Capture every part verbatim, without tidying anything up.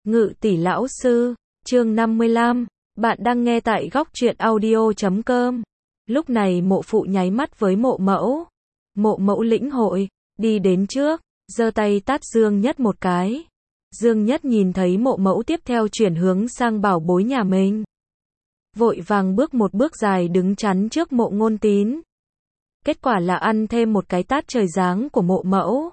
Ngự tỷ lão sư, chương năm mươi lăm, bạn đang nghe tại góc truyện audio chấm com. Lúc này mộ phụ nháy mắt với mộ mẫu. Mộ mẫu lĩnh hội, đi đến trước, giơ tay tát Dương Nhất một cái. Dương Nhất nhìn thấy mộ mẫu tiếp theo chuyển hướng sang bảo bối nhà mình. Vội vàng bước một bước dài đứng chắn trước mộ Ngôn Tín. Kết quả là ăn thêm một cái tát trời giáng của mộ mẫu.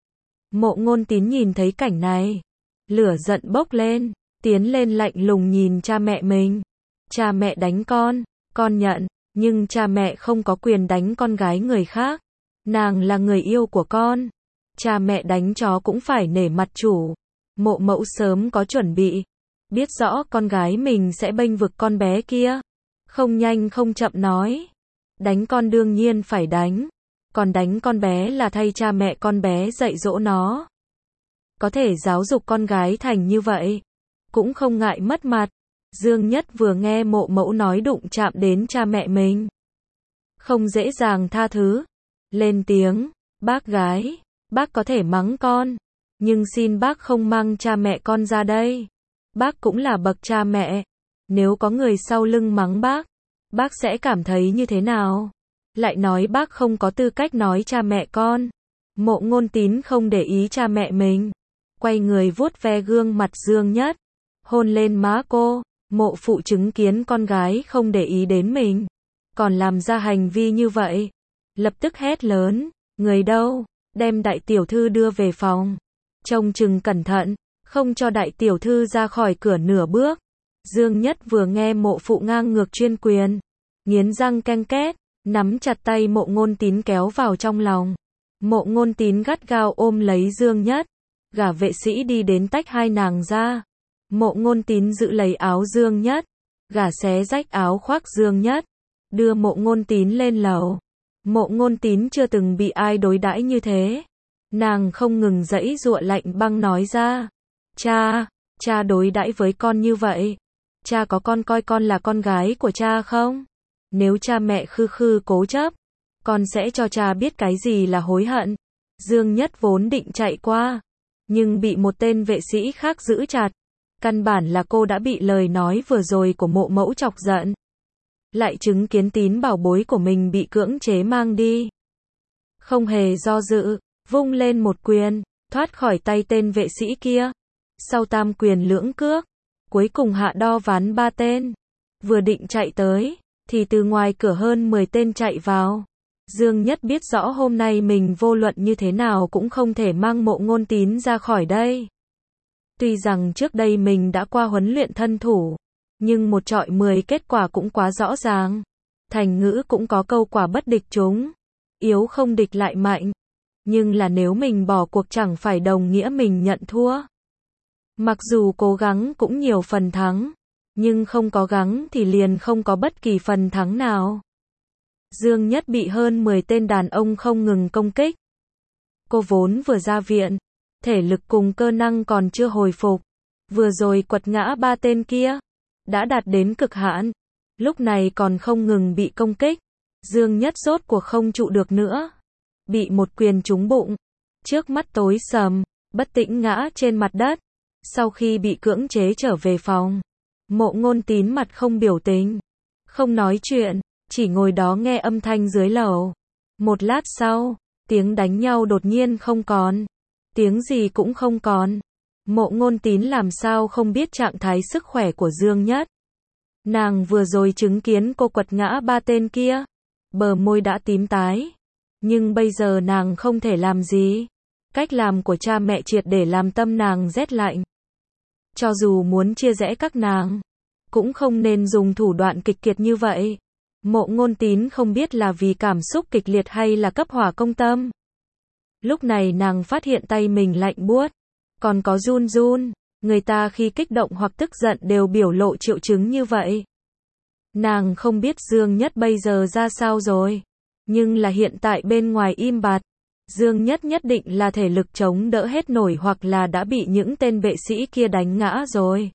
Mộ Ngôn Tín nhìn thấy cảnh này, lửa giận bốc lên, tiến lên lạnh lùng nhìn cha mẹ mình. Cha mẹ đánh con, con nhận, nhưng cha mẹ không có quyền đánh con gái người khác. Nàng là người yêu của con. Cha mẹ đánh chó cũng phải nể mặt chủ. Mộ mẫu sớm có chuẩn bị, biết rõ con gái mình sẽ bênh vực con bé kia. Không nhanh không chậm nói, đánh con đương nhiên phải đánh, còn đánh con bé là thay cha mẹ con bé dạy dỗ nó. Có thể giáo dục con gái thành như vậy, cũng không ngại mất mặt. Dương Nhất vừa nghe mộ mẫu nói đụng chạm đến cha mẹ mình, không dễ dàng tha thứ. Lên tiếng, bác gái, bác có thể mắng con, nhưng xin bác không mang cha mẹ con ra đây. Bác cũng là bậc cha mẹ, nếu có người sau lưng mắng bác, bác sẽ cảm thấy như thế nào? Lại nói bác không có tư cách nói cha mẹ con. Mộ Ngôn Tín không để ý cha mẹ mình, quay người vuốt ve gương mặt Dương Nhất, hôn lên má cô. Mộ phụ chứng kiến con gái không để ý đến mình, còn làm ra hành vi như vậy, lập tức hét lớn, người đâu, đem đại tiểu thư đưa về phòng, trông chừng cẩn thận, không cho đại tiểu thư ra khỏi cửa nửa bước. Dương Nhất vừa nghe mộ phụ ngang ngược chuyên quyền, nghiến răng ken két, nắm chặt tay mộ Ngôn Tín kéo vào trong lòng. Mộ Ngôn Tín gắt gao ôm lấy Dương Nhất, gả vệ sĩ đi đến tách hai nàng ra. Mộ Ngôn Tín giữ lấy áo Dương Nhất, gả xé rách áo khoác Dương Nhất, đưa mộ Ngôn Tín lên lầu. Mộ Ngôn Tín chưa từng bị ai đối đãi như thế. Nàng không ngừng giãy giụa lạnh băng nói ra, cha, cha đối đãi với con như vậy, cha có con coi con là con gái của cha không? Nếu cha mẹ khư khư cố chấp, con sẽ cho cha biết cái gì là hối hận. Dương Nhất vốn định chạy qua, nhưng bị một tên vệ sĩ khác giữ chặt. Căn bản là cô đã bị lời nói vừa rồi của mộ mẫu chọc giận. Lại chứng kiến Tín bảo bối của mình bị cưỡng chế mang đi. Không hề do dự, vung lên một quyền, thoát khỏi tay tên vệ sĩ kia. Sau tam quyền lưỡng cước, cuối cùng hạ đo ván ba tên. Vừa định chạy tới, thì từ ngoài cửa hơn mười tên chạy vào. Dương Nhất biết rõ hôm nay mình vô luận như thế nào cũng không thể mang mộ Ngôn Tín ra khỏi đây. Tuy rằng trước đây mình đã qua huấn luyện thân thủ, nhưng một chọi mười kết quả cũng quá rõ ràng. Thành ngữ cũng có câu quả bất địch chúng, yếu không địch lại mạnh. Nhưng là nếu mình bỏ cuộc chẳng phải đồng nghĩa mình nhận thua. Mặc dù cố gắng cũng nhiều phần thắng, nhưng không có gắng thì liền không có bất kỳ phần thắng nào. Dương Nhất bị hơn mười tên đàn ông không ngừng công kích. Cô vốn vừa ra viện, thể lực cùng cơ năng còn chưa hồi phục, vừa rồi quật ngã ba tên kia, đã đạt đến cực hạn, lúc này còn không ngừng bị công kích. Dương Nhất rốt cuộc không trụ được nữa, bị một quyền trúng bụng, trước mắt tối sầm, bất tỉnh ngã trên mặt đất. Sau khi bị cưỡng chế trở về phòng, mộ Ngôn Tín mặt không biểu tình, không nói chuyện, chỉ ngồi đó nghe âm thanh dưới lầu. Một lát sau, tiếng đánh nhau đột nhiên không còn, tiếng gì cũng không còn. Mộ Ngôn Tín làm sao không biết trạng thái sức khỏe của Dương Nhất. Nàng vừa rồi chứng kiến cô quật ngã ba tên kia, bờ môi đã tím tái, nhưng bây giờ nàng không thể làm gì. Cách làm của cha mẹ triệt để làm tâm nàng rét lạnh. Cho dù muốn chia rẽ các nàng, cũng không nên dùng thủ đoạn kịch kiệt như vậy. Mộ Ngôn Tín không biết là vì cảm xúc kịch liệt hay là cấp hỏa công tâm. Lúc này nàng phát hiện tay mình lạnh buốt, còn có run run. Người ta khi kích động hoặc tức giận đều biểu lộ triệu chứng như vậy. Nàng không biết Dương Nhất bây giờ ra sao rồi, nhưng là hiện tại bên ngoài im bặt. Dương Nhất nhất định là thể lực chống đỡ hết nổi hoặc là đã bị những tên vệ sĩ kia đánh ngã rồi.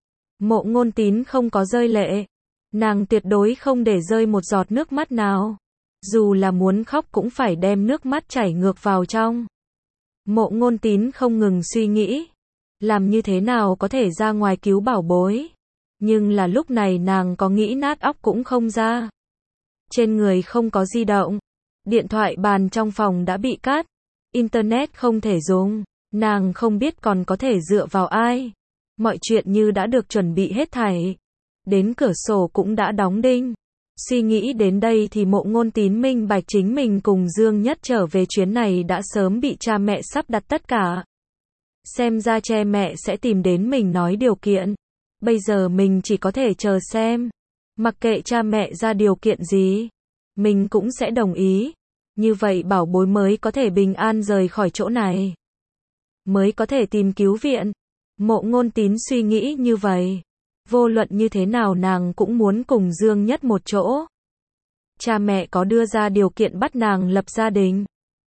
Mộ Ngôn Tín không có rơi lệ. Nàng tuyệt đối không để rơi một giọt nước mắt nào. Dù là muốn khóc cũng phải đem nước mắt chảy ngược vào trong. Mộ Ngôn Tín không ngừng suy nghĩ. làm như thế nào có thể ra ngoài cứu bảo bối. Nhưng là lúc này nàng có nghĩ nát óc cũng không ra. Trên người không có di động, điện thoại bàn trong phòng đã bị cắt, internet không thể dùng, nàng không biết còn có thể dựa vào ai. Mọi chuyện như đã được chuẩn bị hết thảy. Đến cửa sổ cũng đã đóng đinh. Suy nghĩ đến đây thì Mộ Ngôn Tín minh bạch chính mình cùng Dương Nhất trở về chuyến này đã sớm bị cha mẹ sắp đặt tất cả. Xem ra cha mẹ sẽ tìm đến mình nói điều kiện. Bây giờ mình chỉ có thể chờ xem. Mặc kệ cha mẹ ra điều kiện gì, mình cũng sẽ đồng ý. Như vậy bảo bối mới có thể bình an rời khỏi chỗ này. Mới có thể tìm cứu viện. Mộ Ngôn Tín suy nghĩ như vậy. Vô luận như thế nào nàng cũng muốn cùng Dương Nhất một chỗ. Cha mẹ có đưa ra điều kiện bắt nàng lập gia đình,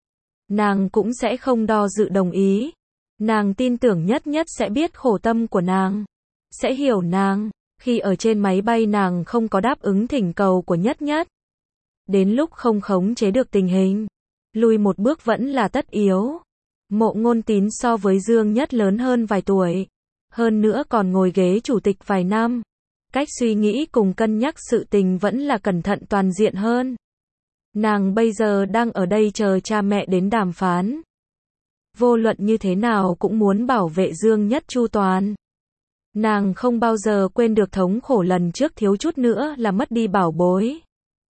nàng cũng sẽ không do dự đồng ý. Nàng tin tưởng Nhất Nhất sẽ biết khổ tâm của nàng, sẽ hiểu nàng. Khi ở trên máy bay nàng không có đáp ứng thỉnh cầu của Nhất Nhất. Đến lúc không khống chế được tình hình, lùi một bước vẫn là tất yếu. Mộ Ngôn Tín so với Dương Nhất lớn hơn vài tuổi. Hơn nữa còn ngồi ghế chủ tịch vài năm. Cách suy nghĩ cùng cân nhắc sự tình vẫn là cẩn thận toàn diện hơn. Nàng bây giờ đang ở đây chờ cha mẹ đến đàm phán. Vô luận như thế nào cũng muốn bảo vệ Dương Nhất chu toàn. Nàng không bao giờ quên được thống khổ lần trước thiếu chút nữa là mất đi bảo bối.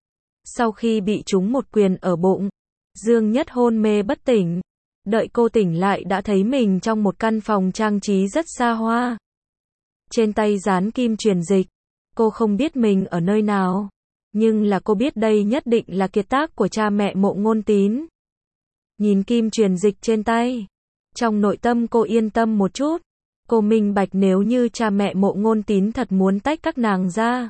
Sau khi bị trúng một quyền ở bụng, Dương Nhất hôn mê bất tỉnh. Đợi cô tỉnh lại đã thấy mình trong một căn phòng trang trí rất xa hoa. Trên tay dán kim truyền dịch. Cô không biết mình ở nơi nào. Nhưng là cô biết đây nhất định là kiệt tác của cha mẹ Mộ Ngôn Tín. Nhìn kim truyền dịch trên tay. Trong nội tâm cô yên tâm một chút. Cô minh bạch nếu như cha mẹ Mộ Ngôn Tín thật muốn tách các nàng ra.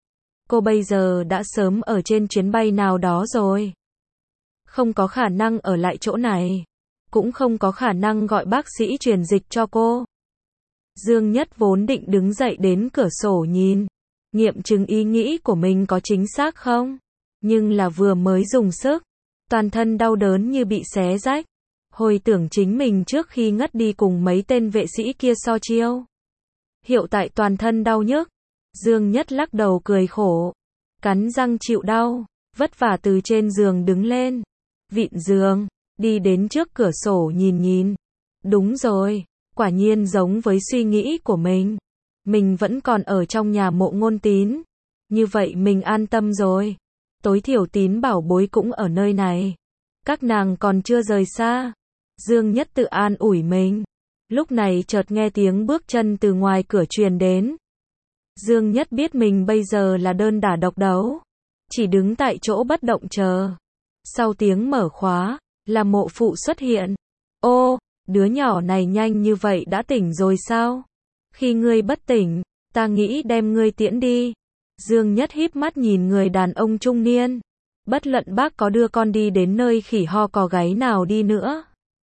Cô bây giờ đã sớm ở trên chuyến bay nào đó rồi. Không có khả năng ở lại chỗ này. Cũng không có khả năng gọi bác sĩ truyền dịch cho cô. Dương Nhất vốn định đứng dậy đến cửa sổ nhìn, nghiệm chứng ý nghĩ của mình có chính xác không. Nhưng là vừa mới dùng sức, toàn thân đau đớn như bị xé rách. Hồi tưởng chính mình trước khi ngất đi cùng mấy tên vệ sĩ kia so chiêu. Hiện tại toàn thân đau nhức. Dương Nhất lắc đầu cười khổ. Cắn răng chịu đau, vất vả từ trên giường đứng lên. Vịn giường. Đi đến trước cửa sổ nhìn nhìn. Đúng rồi, quả nhiên giống với suy nghĩ của mình. Mình vẫn còn ở trong nhà Mộ Ngôn Tín. Như vậy mình an tâm rồi. Tối thiểu Tín bảo bối cũng ở nơi này. Các nàng còn chưa rời xa. Dương Nhất tự an ủi mình. Lúc này chợt nghe tiếng bước chân từ ngoài cửa truyền đến. Dương Nhất biết mình bây giờ là đơn đả độc đấu. Chỉ đứng tại chỗ bất động chờ. Sau tiếng mở khóa, là Mộ phụ xuất hiện. Ô, đứa nhỏ này nhanh như vậy đã tỉnh rồi sao? Khi ngươi bất tỉnh, ta nghĩ đem ngươi tiễn đi. Dương Nhất híp mắt nhìn người đàn ông trung niên. Bất luận bác có đưa con đi đến nơi khỉ ho cò gáy nào đi nữa,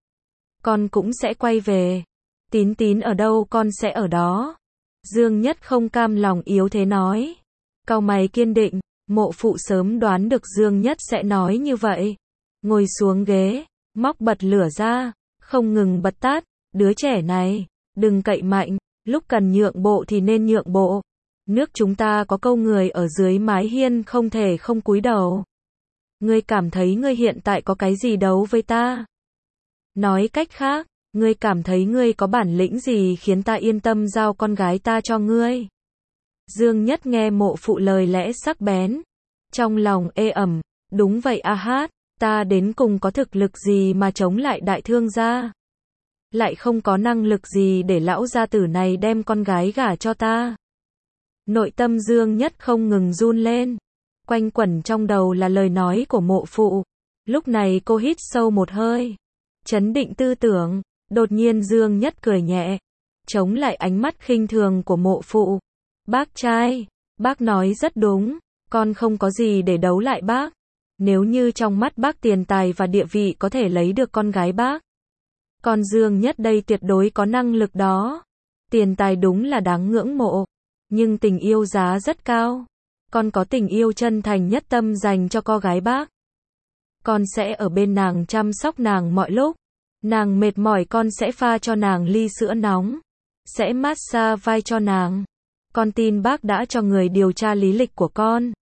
con cũng sẽ quay về. Tín Tín ở đâu con sẽ ở đó. Dương Nhất không cam lòng yếu thế nói. Cau mày kiên định. Mộ phụ sớm đoán được Dương Nhất sẽ nói như vậy. Ngồi xuống ghế, móc bật lửa ra, không ngừng bật tát. Đứa trẻ này, đừng cậy mạnh, lúc cần nhượng bộ thì nên nhượng bộ. Nước chúng ta có câu người ở dưới mái hiên không thể không cúi đầu. Ngươi cảm thấy ngươi hiện tại có cái gì đấu với ta? Nói cách khác, ngươi cảm thấy ngươi có bản lĩnh gì khiến ta yên tâm giao con gái ta cho ngươi? Dương Nhất nghe mộ phụ lời lẽ sắc bén. Trong lòng ê ẩm, đúng vậy a hát, ta đến cùng có thực lực gì mà chống lại đại thương gia? Lại không có năng lực gì để lão gia tử này đem con gái gả cho ta. Nội tâm Dương Nhất không ngừng run lên. Quanh quẩn trong đầu là lời nói của mộ phụ. Lúc này cô hít sâu một hơi, chấn định tư tưởng. Đột nhiên Dương Nhất cười nhẹ, chống lại ánh mắt khinh thường của mộ phụ. Bác trai, bác nói rất đúng, con không có gì để đấu lại bác. Nếu như trong mắt bác tiền tài và địa vị có thể lấy được con gái bác, con Dương Nhất đây tuyệt đối có năng lực đó. Tiền tài đúng là đáng ngưỡng mộ, nhưng tình yêu giá rất cao. Con có tình yêu chân thành nhất tâm dành cho con gái bác. Con sẽ ở bên nàng chăm sóc nàng mọi lúc. Nàng mệt mỏi con sẽ pha cho nàng ly sữa nóng. sẽ massage vai cho nàng. Con tin bác đã cho người điều tra lý lịch của con.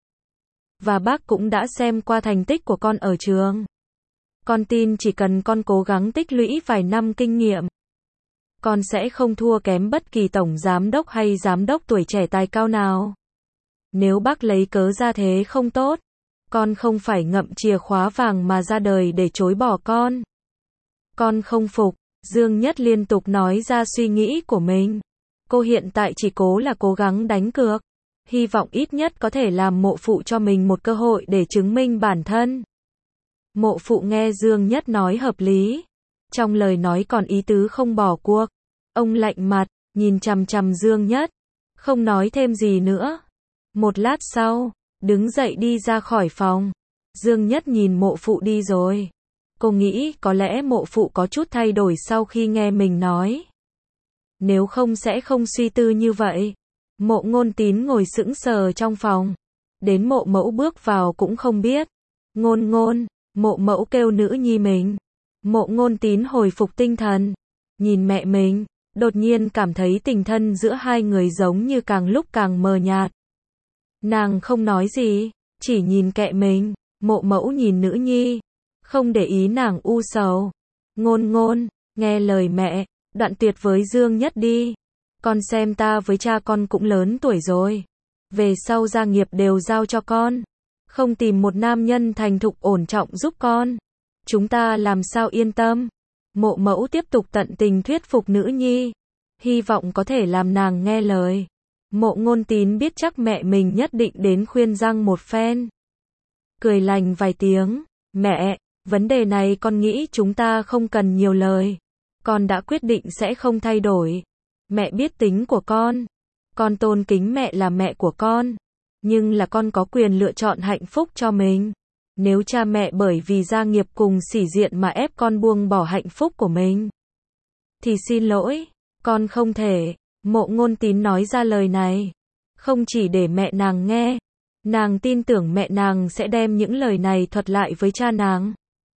Và bác cũng đã xem qua thành tích của con ở trường. Con tin chỉ cần con cố gắng tích lũy vài năm kinh nghiệm, con sẽ không thua kém bất kỳ tổng giám đốc hay giám đốc tuổi trẻ tài cao nào. Nếu bác lấy cớ ra thế không tốt, con không phải ngậm chìa khóa vàng mà ra đời để chối bỏ con. Con không phục. Dương Nhất liên tục nói ra suy nghĩ của mình. Cô hiện tại chỉ cố là cố gắng đánh cược, hy vọng ít nhất có thể làm mộ phụ cho mình một cơ hội để chứng minh bản thân. Mộ phụ nghe Dương Nhất nói hợp lý, trong lời nói còn ý tứ không bỏ cuộc. Ông lạnh mặt, nhìn chằm chằm Dương Nhất, không nói thêm gì nữa. Một lát sau, đứng dậy đi ra khỏi phòng. Dương Nhất nhìn mộ phụ đi rồi. Cô nghĩ có lẽ mộ phụ có chút thay đổi sau khi nghe mình nói. Nếu không sẽ không suy tư như vậy. Mộ Ngôn Tín ngồi sững sờ trong phòng. Đến mộ mẫu bước vào cũng không biết. Ngôn ngôn, mộ mẫu kêu nữ nhi mình. Mộ Ngôn Tín hồi phục tinh thần. Nhìn mẹ mình, đột nhiên cảm thấy tình thân giữa hai người giống như càng lúc càng mờ nhạt. Nàng không nói gì, chỉ nhìn kệ mình. Mộ mẫu nhìn nữ nhi, không để ý nàng u sầu. Ngôn ngôn, nghe lời mẹ, đoạn tuyệt với Dương Nhất đi. Con xem ta với cha con cũng lớn tuổi rồi. Về sau gia nghiệp đều giao cho con. Không tìm một nam nhân thành thục ổn trọng giúp con, chúng ta làm sao yên tâm. Mộ mẫu tiếp tục tận tình thuyết phục nữ nhi, hy vọng có thể làm nàng nghe lời. Mộ Ngôn Tín biết chắc mẹ mình nhất định đến khuyên răng một phen. Cười lành vài tiếng. Mẹ, vấn đề này con nghĩ chúng ta không cần nhiều lời. Con đã quyết định sẽ không thay đổi. Mẹ biết tính của con. Con tôn kính mẹ là mẹ của con. Nhưng là con có quyền lựa chọn hạnh phúc cho mình. Nếu cha mẹ bởi vì gia nghiệp cùng sĩ diện mà ép con buông bỏ hạnh phúc của mình, thì xin lỗi, con không thể. Mộ Ngôn Tín nói ra lời này, không chỉ để mẹ nàng nghe. Nàng tin tưởng mẹ nàng sẽ đem những lời này thuật lại với cha nàng.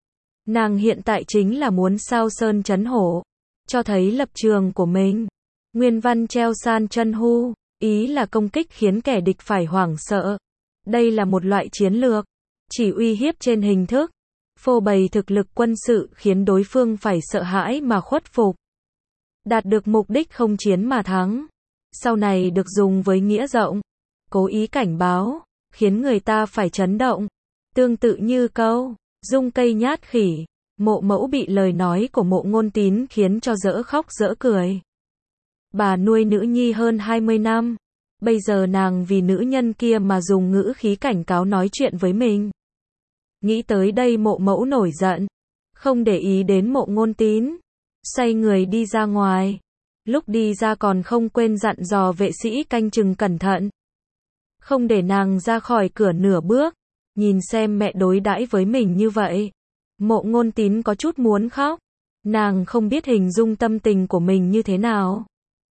Nàng hiện tại chính là muốn sao sơn chấn hổ, cho thấy lập trường của mình. Nguyên văn treo san chân hu, ý là công kích khiến kẻ địch phải hoảng sợ. Đây là một loại chiến lược, chỉ uy hiếp trên hình thức, phô bày thực lực quân sự khiến đối phương phải sợ hãi mà khuất phục. Đạt được mục đích không chiến mà thắng. Sau này được dùng với nghĩa rộng, cố ý cảnh báo, khiến người ta phải chấn động. Tương tự như câu, dung cây nhát khỉ. Mộ mẫu bị lời nói của Mộ Ngôn Tín khiến cho dở khóc dở cười. Bà nuôi nữ nhi hơn hai mươi năm. Bây giờ nàng vì nữ nhân kia mà dùng ngữ khí cảnh cáo nói chuyện với mình. Nghĩ tới đây mộ mẫu nổi giận. Không để ý đến Mộ Ngôn Tín. Xoay người đi ra ngoài. Lúc đi ra còn không quên dặn dò vệ sĩ canh chừng cẩn thận. Không để nàng ra khỏi cửa nửa bước. Nhìn xem mẹ đối đãi với mình như vậy. Mộ Ngôn Tín có chút muốn khóc. Nàng không biết hình dung tâm tình của mình như thế nào.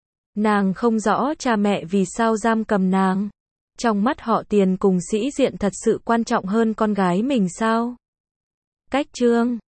Nàng không rõ cha mẹ vì sao giam cầm nàng. Trong mắt họ tiền cùng sĩ diện thật sự quan trọng hơn con gái mình sao? Cách chương